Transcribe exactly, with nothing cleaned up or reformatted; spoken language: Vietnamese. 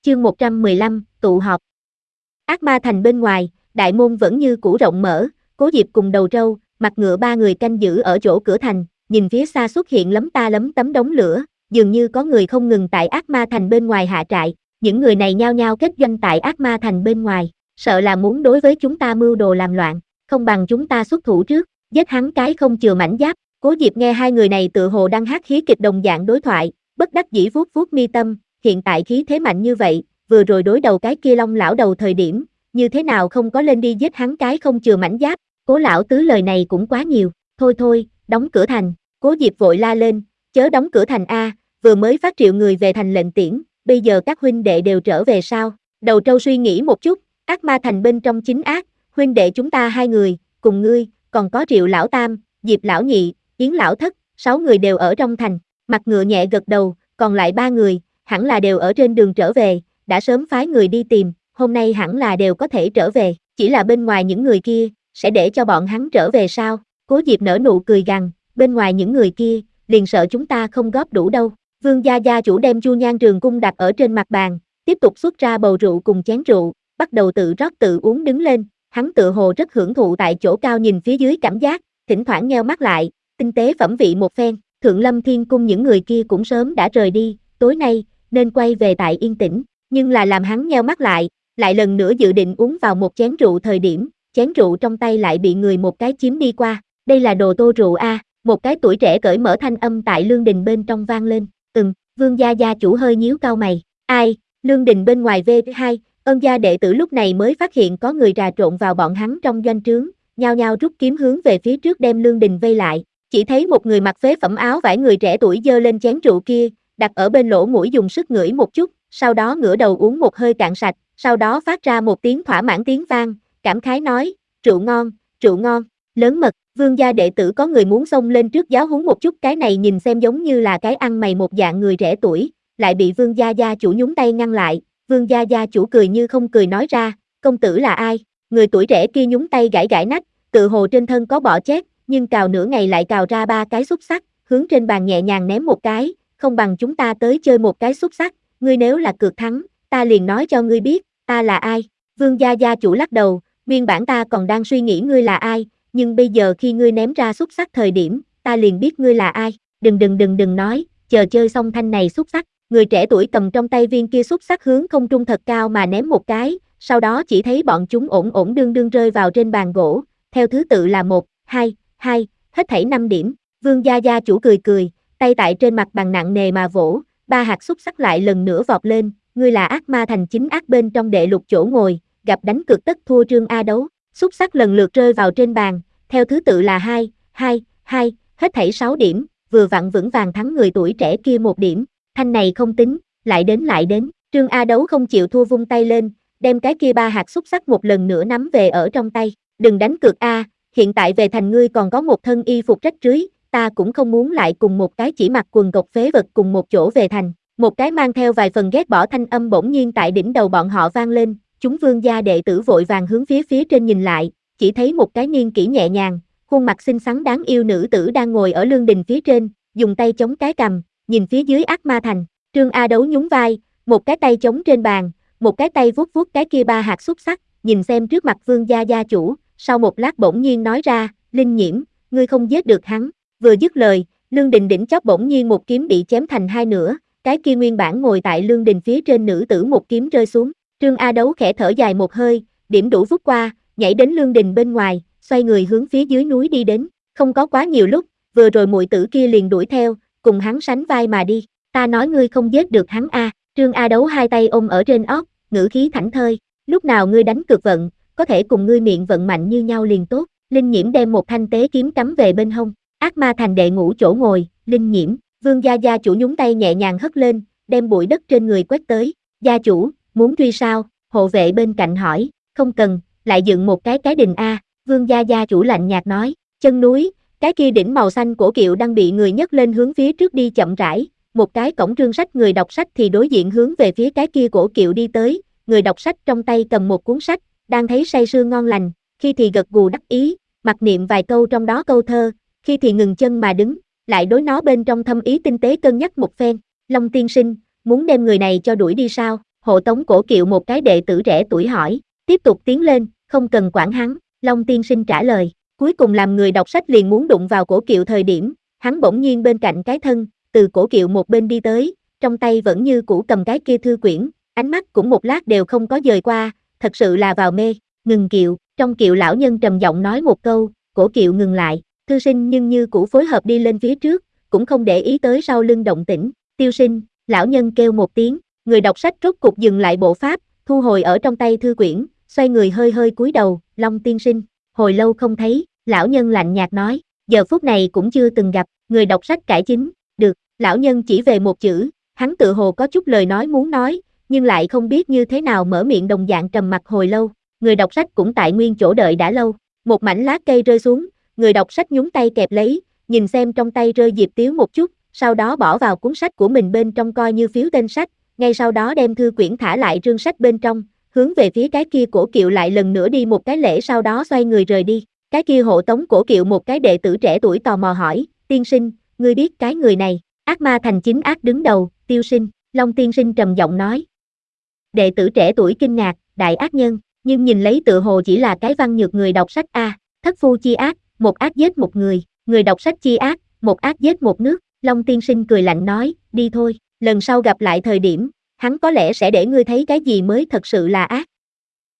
Chương một trăm mười lăm, tụ họp. Ác Ma Thành bên ngoài, đại môn vẫn như cũ rộng mở, Cố Diệp cùng Đầu Trâu, Mặt Ngựa ba người canh giữ ở chỗ cửa thành, nhìn phía xa xuất hiện lấm ta lấm tấm đống lửa, dường như có người không ngừng tại Ác Ma Thành bên ngoài hạ trại, những người này nhao nhao kết doanh tại Ác Ma Thành bên ngoài, sợ là muốn đối với chúng ta mưu đồ làm loạn, không bằng chúng ta xuất thủ trước, giết hắn cái không chừa mảnh giáp. Cố Diệp nghe hai người này tựa hồ đang hát hí kịch đồng dạng đối thoại, bất đắc dĩ vuốt vuốt mi tâm, hiện tại khí thế mạnh như vậy, vừa rồi đối đầu cái kia Long lão đầu thời điểm, như thế nào không có lên đi giết hắn cái không chừa mảnh giáp. Cố lão tứ lời này cũng quá nhiều, thôi thôi, đóng cửa thành. Cố Diệp vội la lên, chớ đóng cửa thành a, vừa mới phát triệu người về thành lệnh tiễn, bây giờ các huynh đệ đều trở về sao? Đầu Trâu suy nghĩ một chút, Ác Ma Thành bên trong chính ác, huynh đệ chúng ta hai người, cùng ngươi, còn có Triệu lão tam, Diệp lão nhị, Yến lão thất, sáu người đều ở trong thành. Mặt Ngựa nhẹ gật đầu, còn lại ba người, hẳn là đều ở trên đường trở về, đã sớm phái người đi tìm, hôm nay hẳn là đều có thể trở về, chỉ là bên ngoài những người kia, sẽ để cho bọn hắn trở về sao? Cố Diệp nở nụ cười gằn, bên ngoài những người kia, liền sợ chúng ta không góp đủ đâu. Vương gia gia chủ đem chu nhan trường cung đặt ở trên mặt bàn, tiếp tục xuất ra bầu rượu cùng chén rượu, bắt đầu tự rót tự uống đứng lên, hắn tựa hồ rất hưởng thụ tại chỗ cao nhìn phía dưới cảm giác, thỉnh thoảng nheo mắt lại, tinh tế phẩm vị một phen. Thượng Lâm Thiên Cung những người kia cũng sớm đã rời đi, tối nay, nên quay về tại yên tĩnh, nhưng là làm hắn nheo mắt lại, lại lần nữa dự định uống vào một chén rượu thời điểm, chén rượu trong tay lại bị người một cái chiếm đi qua, đây là đồ tô rượu a, một cái tuổi trẻ cởi mở thanh âm tại lương đình bên trong vang lên, ừm, Vương gia gia chủ hơi nhíu cau mày, ai, lương đình bên ngoài vê hai, Ân gia đệ tử lúc này mới phát hiện có người trà trộn vào bọn hắn trong doanh trướng, nhao nhao rút kiếm hướng về phía trước đem lương đình vây lại, chỉ thấy một người mặc phế phẩm áo vải người trẻ tuổi giơ lên chén rượu kia, đặt ở bên lỗ mũi dùng sức ngửi một chút, sau đó ngửa đầu uống một hơi cạn sạch, sau đó phát ra một tiếng thỏa mãn tiếng vang, cảm khái nói, rượu ngon, rượu ngon, lớn mật. Vương gia đệ tử có người muốn xông lên trước giáo huấn một chút, cái này nhìn xem giống như là cái ăn mày một dạng người trẻ tuổi, lại bị Vương gia gia chủ nhúng tay ngăn lại. Vương gia gia chủ cười như không cười nói ra, công tử là ai? Người tuổi trẻ kia nhúng tay gãi gãi nách, tự hồ trên thân có bọ chét, nhưng cào nửa ngày lại cào ra ba cái xúc xắc, hướng trên bàn nhẹ nhàng ném một cái, không bằng chúng ta tới chơi một cái xúc xắc, ngươi nếu là cược thắng, ta liền nói cho ngươi biết, ta là ai. Vương gia gia chủ lắc đầu, nguyên bản ta còn đang suy nghĩ ngươi là ai, nhưng bây giờ khi ngươi ném ra xúc xắc thời điểm, ta liền biết ngươi là ai, đừng đừng đừng đừng nói, chờ chơi xong thanh này xúc xắc. Người trẻ tuổi cầm trong tay viên kia xúc xắc hướng không trung thật cao mà ném một cái, sau đó chỉ thấy bọn chúng ổn ổn đương đương rơi vào trên bàn gỗ, theo thứ tự là một, hai, hai, hết thảy năm điểm. Vương gia gia chủ cười cười, tay tại trên mặt bàn nặng nề mà vỗ, ba hạt xúc xắc lại lần nữa vọt lên, ngươi là Ác Ma Thành chính ác bên trong đệ lục chỗ ngồi, gặp đánh cược tất thua Trương A Đấu. Xúc xắc lần lượt rơi vào trên bàn, theo thứ tự là hai, hai, hai, hết thảy sáu điểm, vừa vặn vững vàng thắng người tuổi trẻ kia một điểm. Thanh này không tính, lại đến lại đến, Trương A Đấu không chịu thua vung tay lên, đem cái kia ba hạt xúc xắc một lần nữa nắm về ở trong tay, đừng đánh cược a, hiện tại về thành ngươi còn có một thân y phục rách rưới, ta cũng không muốn lại cùng một cái chỉ mặc quần cộc phế vật cùng một chỗ về thành. Một cái mang theo vài phần ghét bỏ thanh âm bỗng nhiên tại đỉnh đầu bọn họ vang lên, chúng Vương gia đệ tử vội vàng hướng phía phía trên nhìn lại, chỉ thấy một cái niên kỷ nhẹ nhàng, khuôn mặt xinh xắn đáng yêu nữ tử đang ngồi ở lương đình phía trên, dùng tay chống cái cằm, nhìn phía dưới Ác Ma Thành. Trương A Đấu nhún vai, một cái tay chống trên bàn, một cái tay vuốt vuốt cái kia ba hạt xúc xắc, nhìn xem trước mặt Vương gia gia chủ, sau một lát bỗng nhiên nói ra, Linh Nhiễm, ngươi không giết được hắn. Vừa dứt lời, lương đình đỉnh chóp bỗng nhiên một kiếm bị chém thành hai nửa, cái kia nguyên bản ngồi tại lương đình phía trên nữ tử một kiếm rơi xuống. Trương A Đấu khẽ thở dài một hơi, điểm đủ vút qua, nhảy đến lương đình bên ngoài, xoay người hướng phía dưới núi đi đến. Không có quá nhiều lúc, vừa rồi muội tử kia liền đuổi theo, cùng hắn sánh vai mà đi. Ta nói ngươi không giết được hắn a. À. Trương A Đấu hai tay ôm ở trên óc, ngữ khí thảnh thơi, lúc nào ngươi đánh cược vận, có thể cùng ngươi miệng vận mạnh như nhau liền tốt. Linh Nhiễm đem một thanh tế kiếm cắm về bên hông. Ác Ma Thành đệ ngũ chỗ ngồi, Linh Nhiễm. Vương gia gia chủ nhúng tay nhẹ nhàng hất lên, đem bụi đất trên người quét tới. Gia chủ, muốn truy sao? Hộ vệ bên cạnh hỏi, không cần, lại dựng một cái cái đình a. Vương gia gia chủ lạnh nhạt nói, chân núi, cái kia đỉnh màu xanh cổ kiệu đang bị người nhấc lên hướng phía trước đi chậm rãi, một cái cổng trương sách người đọc sách thì đối diện hướng về phía cái kia cổ kiệu đi tới, người đọc sách trong tay cầm một cuốn sách, đang thấy say sưa ngon lành, khi thì gật gù đắc ý, mặc niệm vài câu trong đó câu thơ, khi thì ngừng chân mà đứng, lại đối nó bên trong thâm ý tinh tế cân nhắc một phen. Long tiên sinh, muốn đem người này cho đuổi đi sao? Hộ tống Cổ Kiệu một cái đệ tử trẻ tuổi hỏi, tiếp tục tiến lên, không cần quản hắn, Long tiên sinh trả lời. Cuối cùng làm người đọc sách liền muốn đụng vào Cổ Kiệu thời điểm, hắn bỗng nhiên bên cạnh cái thân, từ Cổ Kiệu một bên đi tới, trong tay vẫn như cũ cầm cái kia thư quyển, ánh mắt cũng một lát đều không có dời qua, thật sự là vào mê. Ngừng kiệu, trong kiệu lão nhân trầm giọng nói một câu, Cổ Kiệu ngừng lại, thư sinh nhưng như cũ phối hợp đi lên phía trước, cũng không để ý tới sau lưng động tĩnh. Tiêu sinh, lão nhân kêu một tiếng, người đọc sách rốt cục dừng lại bộ pháp, thu hồi ở trong tay thư quyển, xoay người hơi hơi cúi đầu, Long tiên sinh, hồi lâu không thấy, lão nhân lạnh nhạt nói, giờ phút này cũng chưa từng gặp, người đọc sách cải chính, được, lão nhân chỉ về một chữ, hắn tự hồ có chút lời nói muốn nói, nhưng lại không biết như thế nào mở miệng, đồng dạng trầm mặc hồi lâu, người đọc sách cũng tại nguyên chỗ đợi đã lâu, một mảnh lá cây rơi xuống, người đọc sách nhúng tay kẹp lấy, nhìn xem trong tay rơi Diệp Tiếu một chút, sau đó bỏ vào cuốn sách của mình bên trong coi như phiếu tên sách, ngay sau đó đem thư quyển thả lại rương sách bên trong, hướng về phía cái kia Cổ Kiệu lại lần nữa đi một cái lễ, sau đó xoay người rời đi. Cái kia hộ tống Cổ Kiệu một cái đệ tử trẻ tuổi tò mò hỏi, tiên sinh, ngươi biết cái người này? Ác ma thành chính ác đứng đầu, Tiêu sinh, Long tiên sinh trầm giọng nói. Đệ tử trẻ tuổi kinh ngạc, đại ác nhân, nhưng nhìn lấy tự hồ chỉ là cái văn nhược người đọc sách a, thất phu chi ác, một ác giết một người, người đọc sách chi ác, một ác giết một nước. Long tiên sinh cười lạnh nói, đi thôi, lần sau gặp lại thời điểm, hắn có lẽ sẽ để ngươi thấy cái gì mới thật sự là ác.